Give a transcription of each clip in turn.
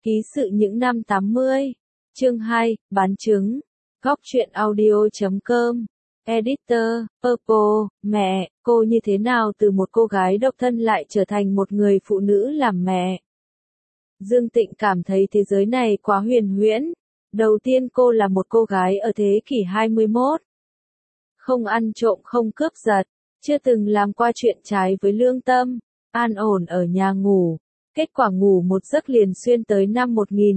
Ký sự những năm 80. Chương 2, bán trứng. Góc truyện audio.com. Editor, Purple, mẹ, cô như thế nào từ một cô gái độc thân lại trở thành một người phụ nữ làm mẹ? Dương Tịnh cảm thấy thế giới này quá huyền huyễn. Đầu tiên cô là một cô gái ở thế kỷ 21. Không ăn trộm không cướp giật, chưa từng làm qua chuyện trái với lương tâm, an ổn ở nhà ngủ. Kết quả ngủ một giấc liền xuyên tới năm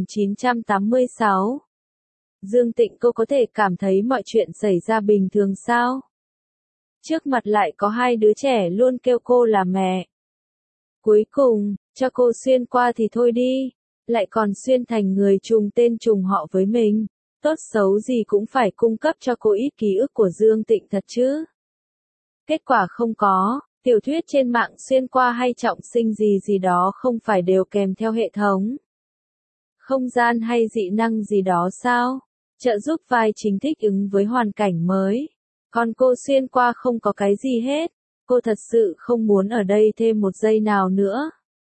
1986. Dương Tịnh cô có thể cảm thấy mọi chuyện xảy ra bình thường sao? Trước mặt lại có hai đứa trẻ luôn kêu cô là mẹ. Cuối cùng, cho cô xuyên qua thì thôi đi, lại còn xuyên thành người trùng tên trùng họ với mình. Tốt xấu gì cũng phải cung cấp cho cô ít ký ức của Dương Tịnh thật chứ. Kết quả không có. Tiểu thuyết trên mạng xuyên qua hay trọng sinh gì đó không phải đều kèm theo hệ thống không gian hay dị năng gì đó sao? Trợ giúp vai chính thích ứng với hoàn cảnh mới. Còn cô xuyên qua không có cái gì hết. Cô thật sự không muốn ở đây thêm một giây nào nữa.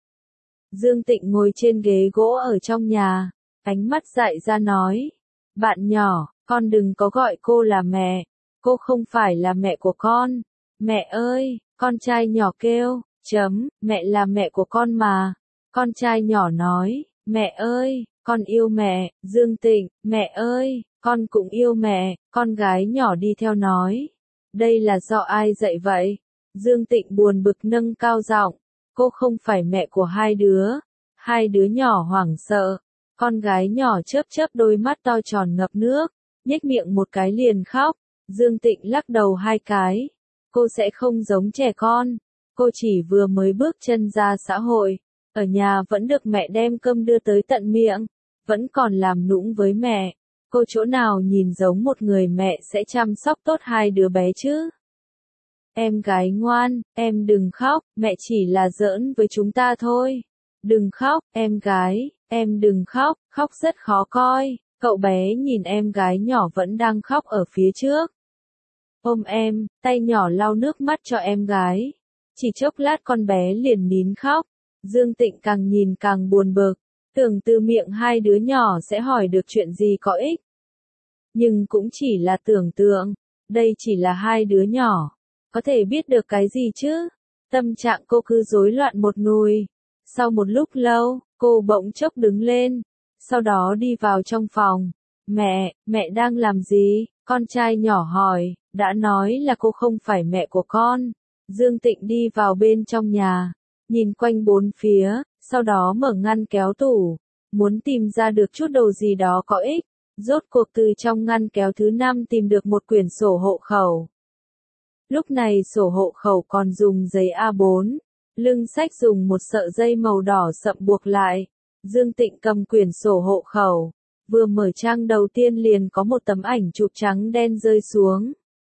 Dương Tịnh ngồi trên ghế gỗ ở trong nhà, ánh mắt dại ra nói. Bạn nhỏ, con đừng có gọi cô là mẹ. Cô không phải là mẹ của con. Mẹ ơi! Con trai nhỏ kêu, mẹ là mẹ của con mà. Con trai nhỏ nói, mẹ ơi, con yêu mẹ. Dương Tịnh, mẹ ơi, con cũng yêu mẹ. Con gái nhỏ đi theo nói, đây là do ai dạy vậy? Dương Tịnh buồn bực nâng cao giọng, cô không phải mẹ của hai đứa. Hai đứa nhỏ hoảng sợ. Con gái nhỏ chớp chớp đôi mắt to tròn ngập nước, nhếch miệng một cái liền khóc. Dương Tịnh lắc đầu hai cái. Cô sẽ không giống trẻ con. Cô chỉ vừa mới bước chân ra xã hội. Ở nhà vẫn được mẹ đem cơm đưa tới tận miệng. Vẫn còn làm nũng với mẹ. Cô chỗ nào nhìn giống một người mẹ sẽ chăm sóc tốt hai đứa bé chứ? Em gái ngoan, em đừng khóc. Mẹ chỉ là giỡn với chúng ta thôi. Đừng khóc, em gái. Em đừng khóc. Khóc rất khó coi. Cậu bé nhìn em gái nhỏ vẫn đang khóc ở phía trước. Ôm em, tay nhỏ lau nước mắt cho em gái. Chỉ chốc lát con bé liền nín khóc. Dương Tịnh càng nhìn càng buồn bực. Tưởng từ miệng hai đứa nhỏ sẽ hỏi được chuyện gì có ích. Nhưng cũng chỉ là tưởng tượng. Đây chỉ là hai đứa nhỏ. Có thể biết được cái gì chứ? Tâm trạng cô cứ rối loạn một nùi. Sau một lúc lâu, cô bỗng chốc đứng lên. Sau đó đi vào trong phòng. Mẹ đang làm gì? Con trai nhỏ hỏi. Đã nói là cô không phải mẹ của con. Dương Tịnh đi vào bên trong nhà, nhìn quanh bốn phía, sau đó mở ngăn kéo tủ, muốn tìm ra được chút đồ gì đó có ích. Rốt cuộc từ trong ngăn kéo thứ 5 tìm được một quyển sổ hộ khẩu. Lúc này sổ hộ khẩu còn dùng giấy A4, lưng sách dùng một sợi dây màu đỏ sậm buộc lại. Dương Tịnh cầm quyển sổ hộ khẩu, vừa mở trang đầu tiên liền có một tấm ảnh chụp trắng đen rơi xuống.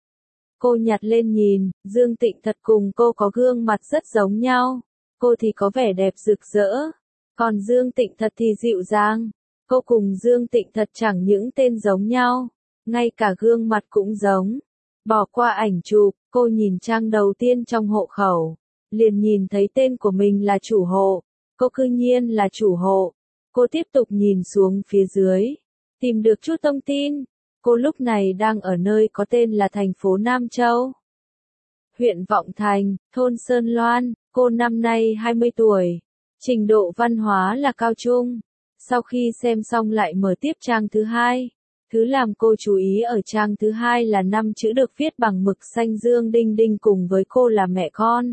Cô nhặt lên nhìn, Dương Tịnh thật cùng cô có gương mặt rất giống nhau. Cô thì có vẻ đẹp rực rỡ, còn Dương Tịnh thật thì dịu dàng. Cô cùng Dương Tịnh thật chẳng những tên giống nhau, ngay cả gương mặt cũng giống. Bỏ qua ảnh chụp, cô nhìn trang đầu tiên trong hộ khẩu, liền nhìn thấy tên của mình là chủ hộ. Cô cư nhiên là chủ hộ. Cô tiếp tục nhìn xuống phía dưới, tìm được chút thông tin. Cô lúc này đang ở nơi có tên là thành phố Nam Châu, huyện Vọng Thành, thôn Sơn Loan. Cô năm nay 20 tuổi, trình độ văn hóa là cao trung. Sau khi xem xong lại mở tiếp trang thứ 2. Thứ làm cô chú ý ở trang thứ 2 là 5 chữ được viết bằng mực xanh Dương Đinh Đinh cùng với cô là mẹ con.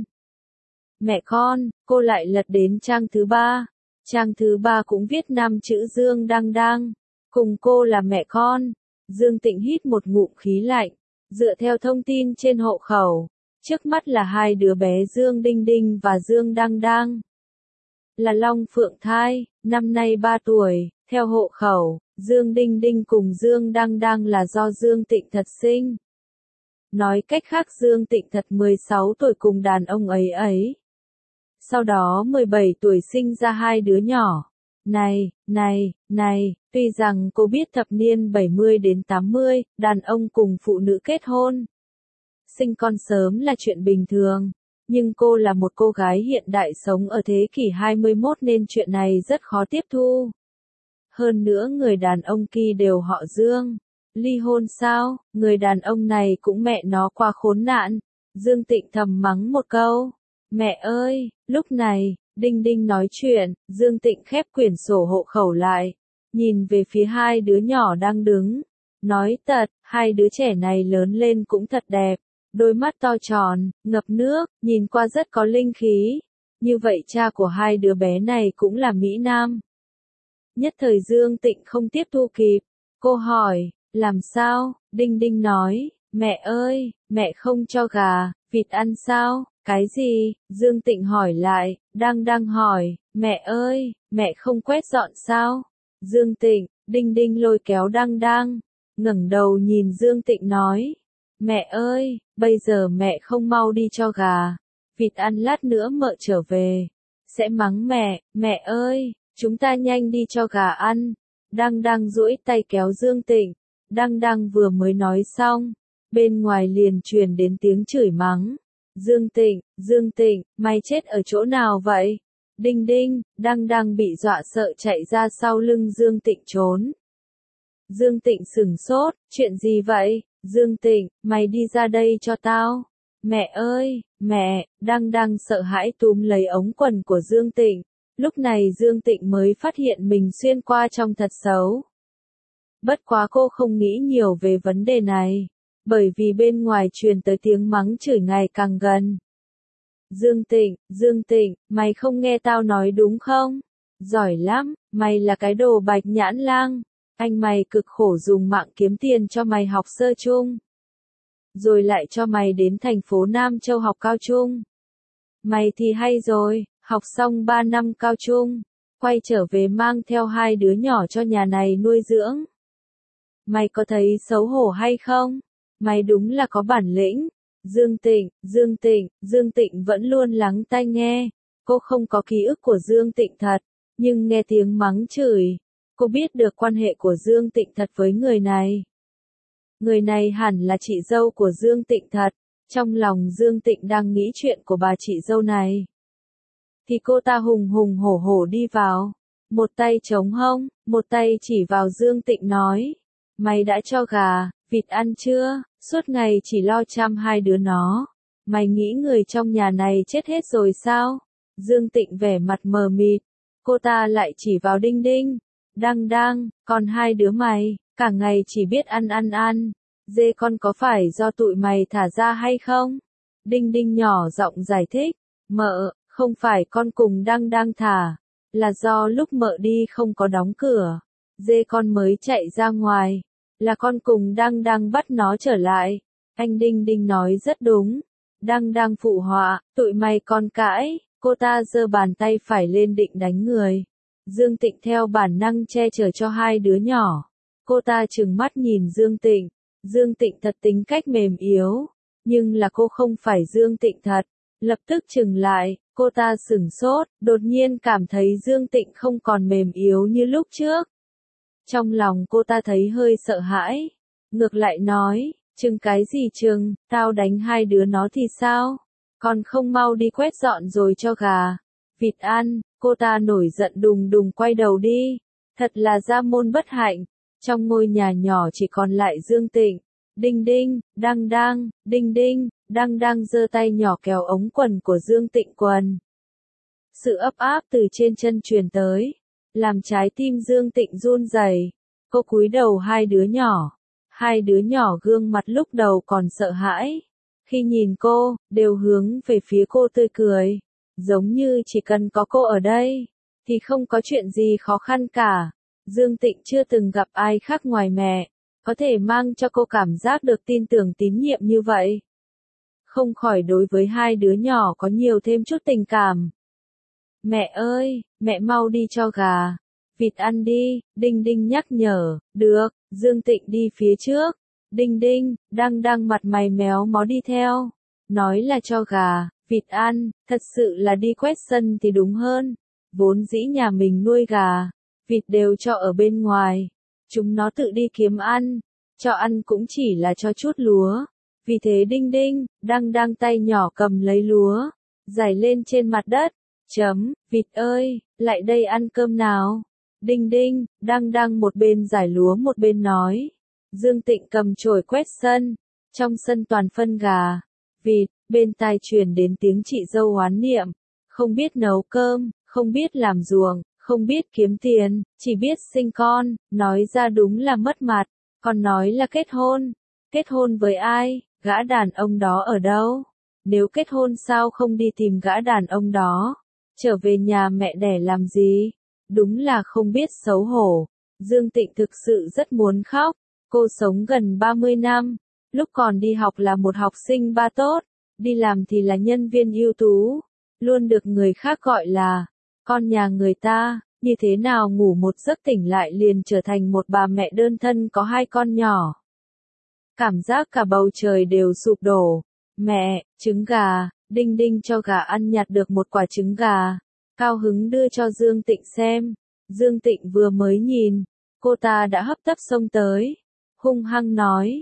Mẹ con, cô lại lật đến trang thứ 3. Trang thứ 3 cũng viết 5 chữ Dương Đăng Đăng, cùng cô là mẹ con. Dương Tịnh hít một ngụm khí lạnh, dựa theo thông tin trên hộ khẩu, trước mắt là hai đứa bé Dương Đinh Đinh và Dương Đăng Đăng. Là Long Phượng thai, năm nay 3 tuổi, theo hộ khẩu, Dương Đinh Đinh cùng Dương Đăng Đăng là do Dương Tịnh thật sinh. Nói cách khác Dương Tịnh thật 16 tuổi cùng đàn ông ấy. Sau đó 17 tuổi sinh ra hai đứa nhỏ. Này, tuy rằng cô biết thập niên 70 đến 80, đàn ông cùng phụ nữ kết hôn, sinh con sớm là chuyện bình thường, nhưng cô là một cô gái hiện đại sống ở thế kỷ 21 nên chuyện này rất khó tiếp thu. Hơn nữa người đàn ông kia đều họ Dương. Ly hôn sao, người đàn ông này cũng mẹ nó qua khốn nạn. Dương Tịnh thầm mắng một câu. Mẹ ơi, lúc này, Đinh Đinh nói chuyện, Dương Tịnh khép quyển sổ hộ khẩu lại, nhìn về phía hai đứa nhỏ đang đứng. Nói thật, hai đứa trẻ này lớn lên cũng thật đẹp, đôi mắt to tròn, ngập nước, nhìn qua rất có linh khí. Như vậy cha của hai đứa bé này cũng là Mỹ Nam. Nhất thời Dương Tịnh không tiếp thu kịp, cô hỏi, làm sao? Đinh Đinh nói, mẹ ơi, mẹ không cho gà, vịt ăn sao? Cái gì? Dương Tịnh hỏi lại, đang hỏi, mẹ ơi, mẹ không quét dọn sao? Dương Tịnh, Đinh Đinh lôi kéo đang, ngẩng đầu nhìn Dương Tịnh nói, mẹ ơi, bây giờ mẹ không mau đi cho gà, vịt ăn lát nữa mợ trở về, sẽ mắng mẹ ơi, chúng ta nhanh đi cho gà ăn. Đang duỗi tay kéo Dương Tịnh, đang vừa mới nói xong, bên ngoài liền truyền đến tiếng chửi mắng. Dương Tịnh, mày chết ở chỗ nào vậy? Đinh Đinh, đang bị dọa sợ chạy ra sau lưng Dương Tịnh trốn. Dương Tịnh sửng sốt, chuyện gì vậy? Dương Tịnh, mày đi ra đây cho tao. Mẹ ơi, mẹ, đang sợ hãi túm lấy ống quần của Dương Tịnh. Lúc này Dương Tịnh mới phát hiện mình xuyên qua trong thật xấu. Bất quá cô không nghĩ nhiều về vấn đề này, bởi vì bên ngoài truyền tới tiếng mắng chửi ngày càng gần. Dương Tịnh, mày không nghe tao nói đúng không? Giỏi lắm, mày là cái đồ bạch nhãn lang. Anh mày cực khổ dùng mạng kiếm tiền cho mày học sơ trung. Rồi lại cho mày đến thành phố Nam Châu học cao trung. Mày thì hay rồi, học xong 3 năm cao trung, quay trở về mang theo hai đứa nhỏ cho nhà này nuôi dưỡng. Mày có thấy xấu hổ hay không? Mày đúng là có bản lĩnh. Dương Tịnh vẫn luôn lắng tai nghe. Cô không có ký ức của Dương Tịnh thật, nhưng nghe tiếng mắng chửi, cô biết được quan hệ của Dương Tịnh thật với người này. Người này hẳn là chị dâu của Dương Tịnh thật. Trong lòng Dương Tịnh đang nghĩ chuyện của bà chị dâu này. Thì cô ta hùng hùng hổ hổ đi vào. Một tay chống hông, một tay chỉ vào Dương Tịnh nói. Mày đã cho gà, vịt ăn chưa? Suốt ngày chỉ lo chăm hai đứa nó. Mày nghĩ người trong nhà này chết hết rồi sao? Dương Tịnh vẻ mặt mờ mịt. Cô ta lại chỉ vào Đinh Đinh. Đang, còn hai đứa mày, cả ngày chỉ biết ăn. Dê con có phải do tụi mày thả ra hay không? Đinh Đinh nhỏ giọng giải thích. Mợ, không phải con cùng đang thả. Là do lúc mợ đi không có đóng cửa. Dê con mới chạy ra ngoài. Là con cùng đang bắt nó trở lại. Anh Đinh nói rất đúng. Đang phụ họa, tụi mày còn cãi. Cô ta giơ bàn tay phải lên định đánh người. Dương Tịnh theo bản năng che chở cho hai đứa nhỏ. Cô ta trừng mắt nhìn Dương Tịnh. Dương Tịnh thật tính cách mềm yếu. Nhưng là cô không phải Dương Tịnh thật. Lập tức chừng lại, cô ta sửng sốt, đột nhiên cảm thấy Dương Tịnh không còn mềm yếu như lúc trước. Trong lòng cô ta thấy hơi sợ hãi. Ngược lại nói, chừng cái gì chừng, tao đánh hai đứa nó thì sao? Còn không mau đi quét dọn rồi cho gà, vịt ăn. Cô ta nổi giận đùng quay đầu đi. Thật là gia môn bất hạnh. Trong ngôi nhà nhỏ chỉ còn lại Dương Tịnh, Đinh Đinh, đang giơ tay nhỏ kéo ống quần của Dương Tịnh quần. Sự ấp áp từ trên chân truyền tới, làm trái tim Dương Tịnh run rẩy. Cô cúi đầu hai đứa nhỏ gương mặt lúc đầu còn sợ hãi. Khi nhìn cô, đều hướng về phía cô tươi cười. Giống như chỉ cần có cô ở đây, thì không có chuyện gì khó khăn cả. Dương Tịnh chưa từng gặp ai khác ngoài mẹ, có thể mang cho cô cảm giác được tin tưởng tín nhiệm như vậy. Không khỏi đối với hai đứa nhỏ có nhiều thêm chút tình cảm. Mẹ ơi, mẹ mau đi cho gà, vịt ăn đi, Đinh nhắc nhở. Được, Dương Tịnh đi phía trước. Đinh đang mặt mày méo mó đi theo. Nói là cho gà, vịt ăn, thật sự là đi quét sân thì đúng hơn. Vốn dĩ nhà mình nuôi gà, vịt đều cho ở bên ngoài. Chúng nó tự đi kiếm ăn, cho ăn cũng chỉ là cho chút lúa. Vì thế Đinh đang tay nhỏ cầm lấy lúa, rải lên trên mặt đất. Vịt ơi, lại đây ăn cơm nào. Đinh đinh, đang đang một bên giải lúa một bên nói. Dương Tịnh cầm chổi quét sân, trong sân toàn phân gà, vịt, bên tai truyền đến tiếng chị dâu oán niệm, không biết nấu cơm, không biết làm ruộng, không biết kiếm tiền, chỉ biết sinh con, nói ra đúng là mất mặt, còn nói là kết hôn với ai, gã đàn ông đó ở đâu? Nếu kết hôn sao không đi tìm gã đàn ông đó, trở về nhà mẹ đẻ làm gì? Đúng là không biết xấu hổ. Dương Tịnh thực sự rất muốn khóc. Cô sống gần 30 năm, lúc còn đi học là một học sinh ba tốt, đi làm thì là nhân viên ưu tú, luôn được người khác gọi là con nhà người ta, như thế nào ngủ một giấc tỉnh lại liền trở thành một bà mẹ đơn thân có hai con nhỏ. Cảm giác cả bầu trời đều sụp đổ. Mẹ, trứng gà, đinh đinh cho gà ăn nhặt được một quả trứng gà, cao hứng đưa cho Dương Tịnh xem. Dương Tịnh vừa mới nhìn, cô ta đã hấp tấp xông tới, hung hăng nói,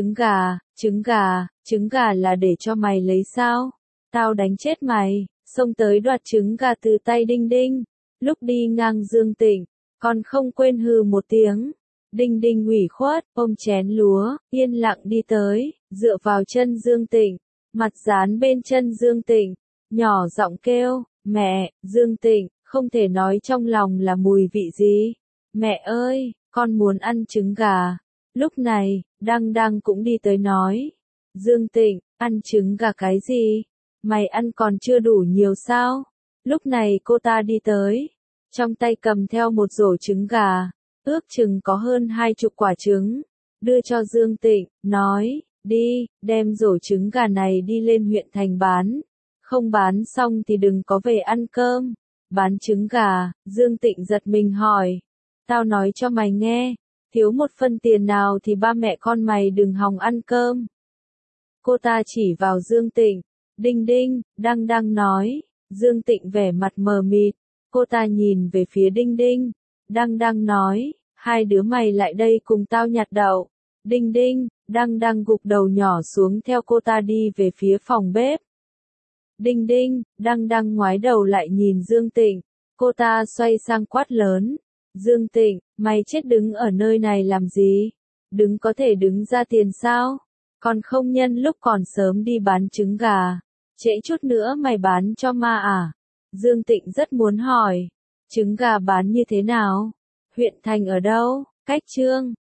trứng gà là để cho mày lấy sao? Tao đánh chết mày, xông tới đoạt trứng gà từ tay đinh đinh. Lúc đi ngang Dương Tịnh, còn không quên hừ một tiếng. Đinh đinh ủy khuất, ôm chén lúa, yên lặng đi tới, dựa vào chân Dương Tịnh, mặt dán bên chân Dương Tịnh, nhỏ giọng kêu, mẹ, Dương Tịnh, không thể nói trong lòng là mùi vị gì. Mẹ ơi, con muốn ăn trứng gà. Lúc này, Đăng Đăng cũng đi tới nói, Dương Tịnh, ăn trứng gà cái gì? Mày ăn còn chưa đủ nhiều sao? Lúc này cô ta đi tới, trong tay cầm theo một rổ trứng gà, ước chừng có hơn 20 quả trứng, đưa cho Dương Tịnh, nói, đi, đem rổ trứng gà này đi lên huyện thành bán, không bán xong thì đừng có về ăn cơm. Bán trứng gà, Dương Tịnh giật mình hỏi, tao nói cho mày nghe, thiếu một phân tiền nào thì ba mẹ con mày đừng hòng ăn cơm. Cô ta chỉ vào Dương Tịnh, đinh đinh, Đăng Đăng nói, Dương Tịnh vẻ mặt mờ mịt, cô ta nhìn về phía đinh đinh, Đăng Đăng nói, hai đứa mày lại đây cùng tao nhặt đậu. Đinh đinh, Đăng Đăng gục đầu nhỏ xuống theo cô ta đi về phía phòng bếp. Đinh đinh, Đăng Đăng ngoái đầu lại nhìn Dương Tịnh, cô ta xoay sang quát lớn, Dương Tịnh, mày chết đứng ở nơi này làm gì? Đứng có thể đứng ra tiền sao? Còn không nhân lúc còn sớm đi bán trứng gà, trễ chút nữa mày bán cho ma à? Dương Tịnh rất muốn hỏi, trứng gà bán như thế nào? Huyện thành ở đâu? Cách Chương